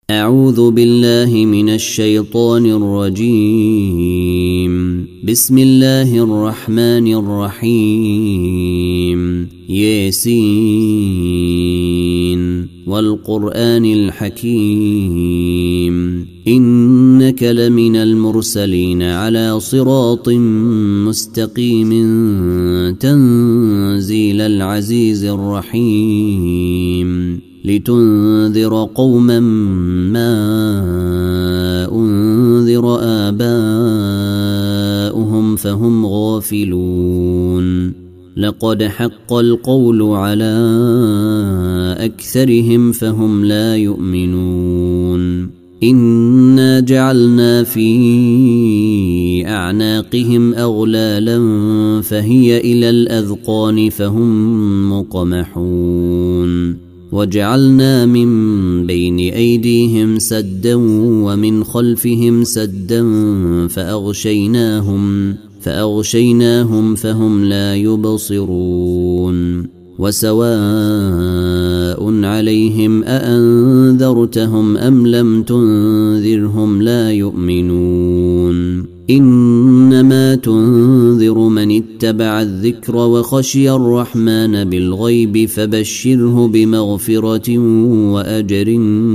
أعوذ بالله من الشيطان الرجيم. بسم الله الرحمن الرحيم. ياسين والقرآن الحكيم إنك لمن المرسلين على صراط مستقيم تنزيل العزيز الرحيم لتنذر قوما ما أنذر آباؤهم فهم غافلون. لقد حق القول على أكثرهم فهم لا يؤمنون. إنا جعلنا في أعناقهم أغلالا فهي إلى الأذقان فهم مقمحون. وجعلنا من بين أيديهم سدا ومن خلفهم سدا فأغشيناهم فهم لا يبصرون. وسواء عليهم أأنذرتهم أم لم تنذرهم لا يؤمنون. إنما تنذر من اتبع الذكر وخشي الرحمن بالغيب فبشره بمغفرة وأجر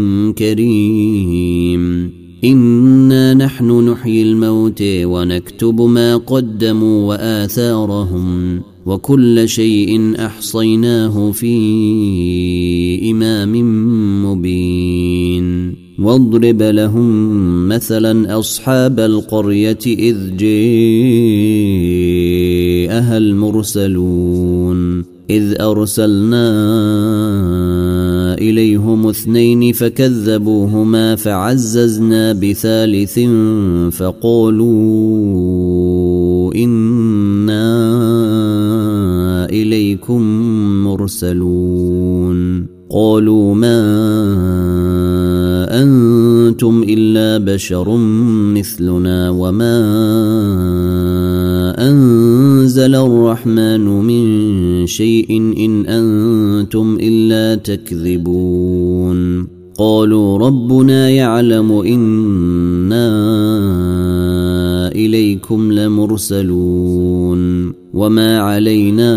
كريم. إنا نحن نحيي الموتى ونكتب ما قدموا وآثارهم وكل شيء أحصيناه في إمام مبين. واضرب لهم مثلا أصحاب القرية إذ جاءها المرسلون إذ أرسلنا إليهم 2 فكذبوهما فعززنا بثالث فقالوا إنا إليكم مرسلون. قالوا ما أنتم إلا بشر مثلنا وما أنزل الرحمن من شيء إن أنتم إلا تكذبون. قالوا ربنا يعلم إنا إليكم لمرسلون وما علينا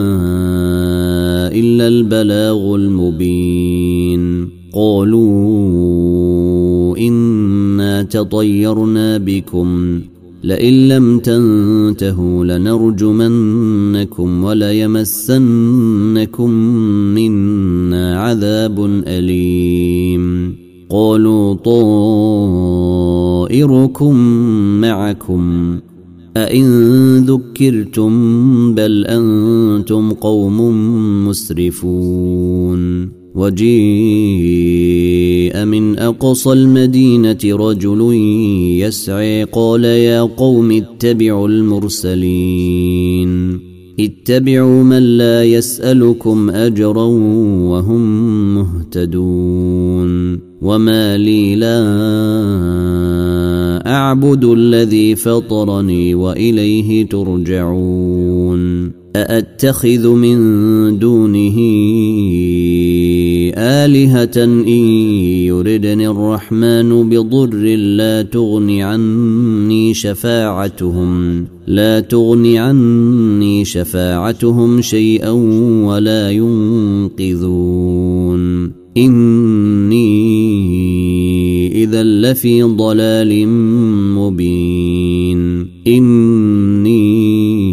إلا البلاغ المبين. قالوا إنا تطيرنا بكم لئن لم تنتهوا لنرجمنكم وليمسنكم منا عذاب أليم. قالوا طائركم معكم أئن ذكرتم بل أنتم قوم مسرفون. وجيء من أقصى المدينة رجل يسعى قال يا قوم اتبعوا المرسلين اتبعوا من لا يسألكم أجرا وهم مهتدون. وما لي لا أعبد الذي فطرني وإليه ترجعون. أأتخذ من دونه آلهة إن يردني الرحمن بضر لا تغني عني شفاعتهم شيئا ولا ينقذون. إني إذا لفي ضلال مبين. إني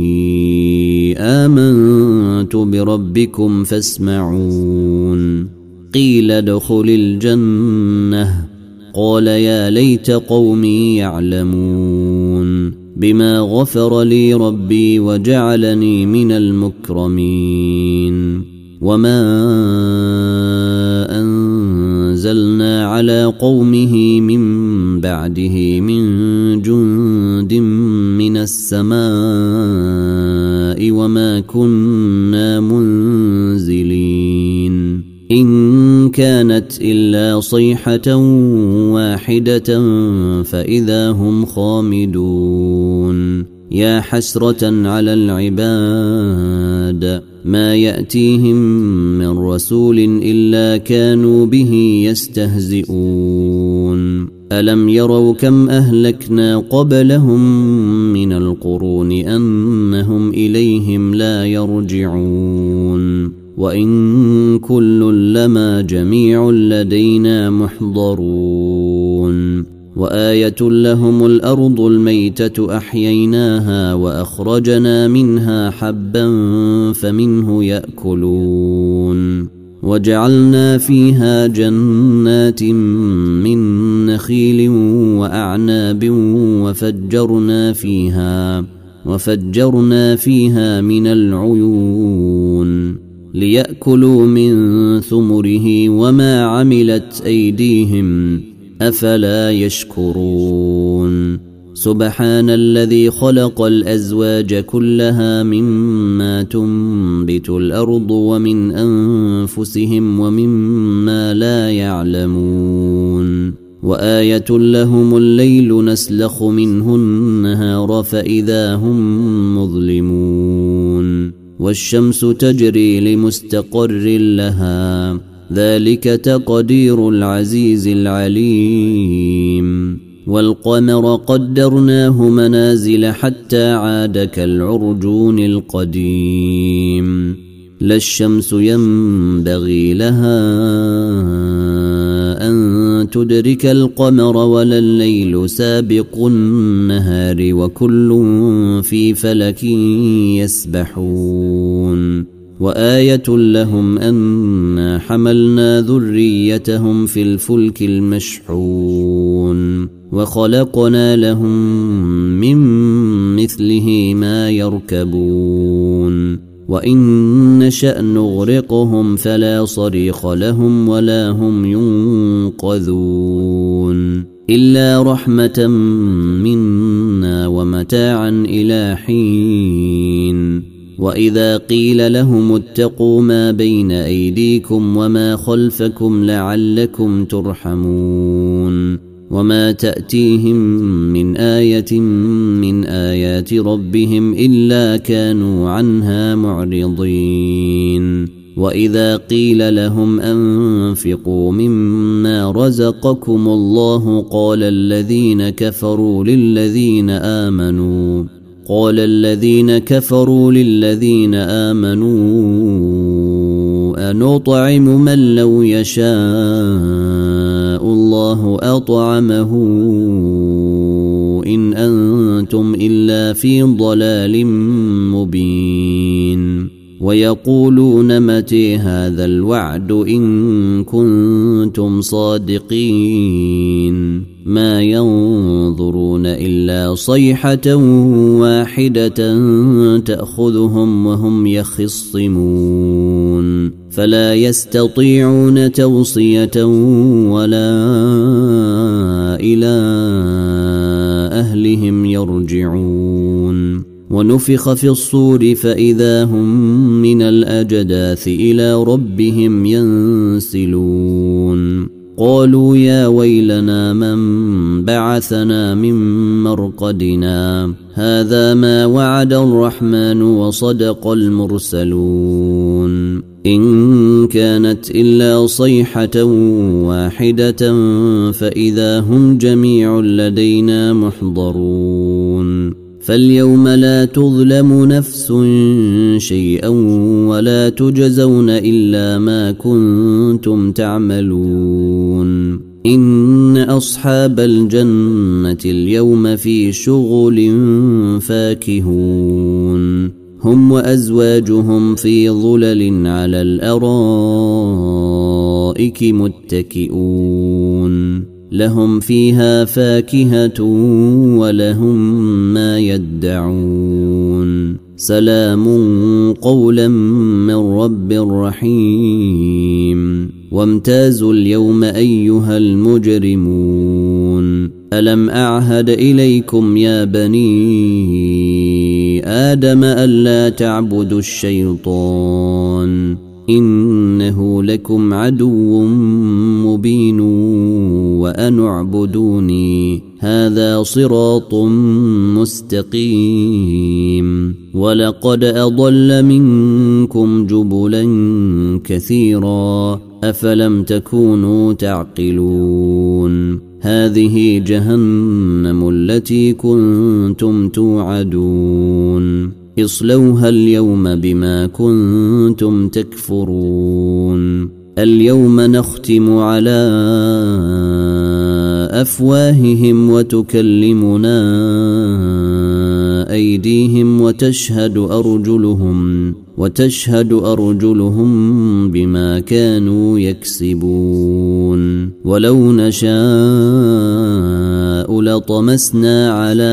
آمنت بربكم فاسمعون. قيل ادخل الجنة قال يا ليت قومي يعلمون بما غفر لي ربي وجعلني من المكرمين. وما أنزلنا على قومه من بعده من جند من السماء وما كنا منزلين. إن كانت إلا صيحة واحدة فإذا هم خامدون. يا حسرة على العباد ما يأتيهم من رسول إلا كانوا به يستهزئون ألم يروا كم أهلكنا قبلهم من القرون أنهم إليهم لا يرجعون وإن كل لما جميع لدينا محضرون وآية لهم الأرض الميتة أحييناها وأخرجنا منها حبا فمنه يأكلون وجعلنا فيها جنات من نخيل وأعناب وفجرنا فيها من العيون ليأكلوا من ثمره وما عملت أيديهم أفلا يشكرون سبحان الذي خلق الأزواج كلها مما تنبت الأرض ومن أنفسهم ومما لا يعلمون وآية لهم الليل نسلخ منه النهار فإذا هم مظلمون والشمس تجري لمستقر لها ذلك تقدير العزيز العليم والقمر قدرناه منازل حتى عاد كالعرجون القديم لا الشمس ينبغي لها أن تدرك القمر ولا الليل سابق النهار وكل في فلك يسبحون وآية لهم أنا حملنا ذريتهم في الفلك المشحون وخلقنا لهم من مثله ما يركبون وإن نشأ نغرقهم فلا صريخ لهم ولا هم ينقذون إلا رحمة منا ومتاعا إلى حين وإذا قيل لهم اتقوا ما بين أيديكم وما خلفكم لعلكم ترحمون وما تأتيهم من آية من آيات ربهم إلا كانوا عنها معرضين وإذا قيل لهم أنفقوا مما رزقكم الله قال الذين كفروا للذين آمنوا أنطعم من لو يشاء الله أطعمه إن أنتم إلا في ضلال مبين ويقولون متى هذا الوعد إن كنتم صادقين ما ينظرون إلا صيحة واحدة تأخذهم وهم يخصمون فلا يستطيعون توصية ولا إلى أهلهم يرجعون ونفخ في الصور فإذا هم من الأجداث إلى ربهم ينسلون قالوا يا ويلنا من بعثنا من مرقدنا هذا ما وعد الرحمن وصدق المرسلون إن كانت إلا صيحة واحدة فإذا هم جميع لدينا محضرون فاليوم لا تظلم نفس شيئا ولا تجزون إلا ما كنتم تعملون إن أصحاب الجنة اليوم في شغل فاكهون هم وأزواجهم في ظلل على الأرائك متكئون لهم فيها فاكهة ولهم ما يدعون سلام قولا من رب رحيم وامتازوا اليوم أيها المجرمون ألم أعهد إليكم يا بني آدم ألا تعبدوا الشيطان إنه لكم عدو مبين وأن اعبدوني هذا صراط مستقيم ولقد أضل منكم جبلا كثيرا أفلم تكونوا تعقلون هذه جهنم التي كنتم توعدون اصلوها اليوم بما كنتم تكفرون اليوم نختم على أفواههم وتكلمنا أيديهم وتشهد أرجلهم بما كانوا يكسبون ولو نشاء لطمسنا على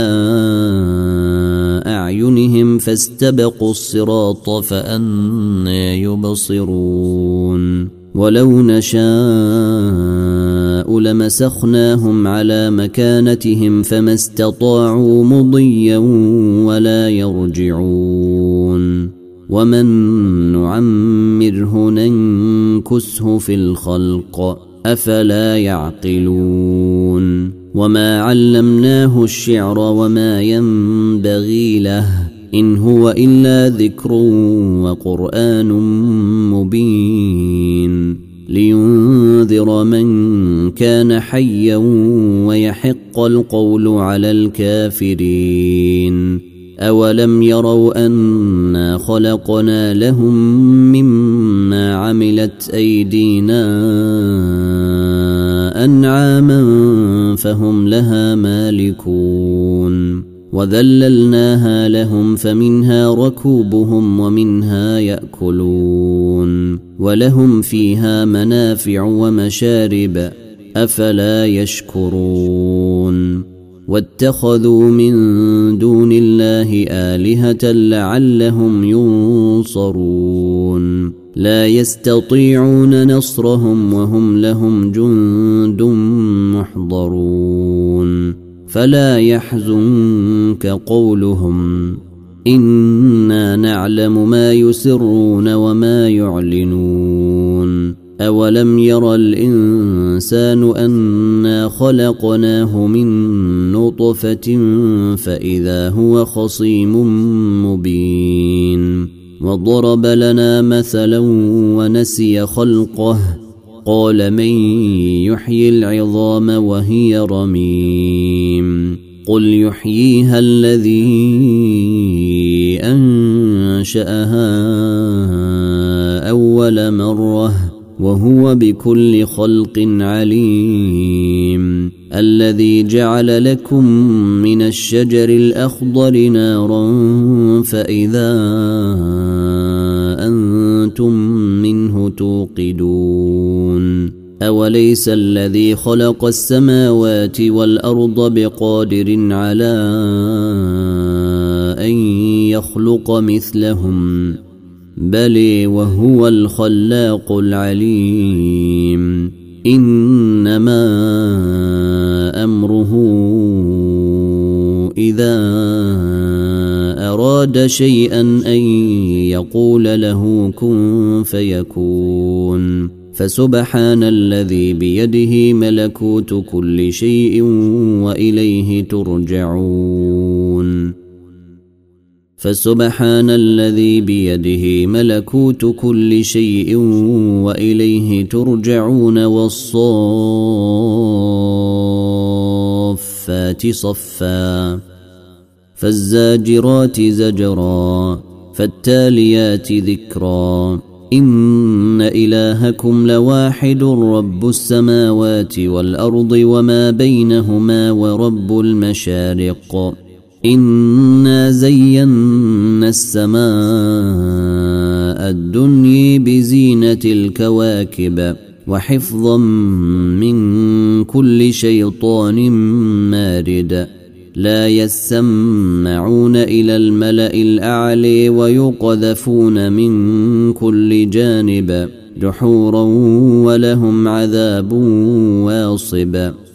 أعينهم فاستبقوا الصراط فأنى يبصرون ولو نشاء لمسخناهم على مكانتهم فما استطاعوا مضيا ولا يرجعون ومن نعمره ننكسه في الخلق أفلا يعقلون وما علمناه الشعر وما ينبغي له إن هو إلا ذكر وقرآن مبين لينذر من كان حيا ويحق القول على الكافرين أولم يروا أنا خلقنا لهم مما عملت أيدينا أنعاما فهم لها مالكون وذللناها لهم فمنها ركوبهم ومنها يأكلون ولهم فيها منافع ومشارب أفلا يشكرون واتخذوا من دون الله آلهة لعلهم ينصرون لا يستطيعون نصرهم وهم لهم جند محضرون فلا يحزنك قولهم إنا نعلم ما يسرون وما يعلنون أولم ير الإنسان أنا خلقناه من نطفة فإذا هو خصيم مبين وضرب لنا مثلا ونسي خلقه قال من يحيي العظام وهي رميم قل يحييها الذي أنشأها أول مرة وهو بكل خلق عليم الذي جعل لكم من الشجر الأخضر نارا فإذا أنتم منه توقدون أوليس الذي خلق السماوات والأرض بقادر على أن يخلق مثلهم بل وهو الخلاق العليم إنما أمره إذا أراد شيئا أن يقول له كن فيكون فسبحان الذي بيده ملكوت كل شيء وإليه ترجعون فسبحان الذي بيده ملكوت كل شيء وإليه ترجعون والصافات صفا فالزاجرات زجرا فالتاليات ذكرا إن إلهكم لواحد رب السماوات والأرض وما بينهما ورب المشارق إنا زينا السماء الدنيا بزينة الكواكب وحفظا من كل شيطان مارد لا يسمعون إلى الملأ الأعلى ويقذفون من كل جانب دحورا ولهم عذاب واصب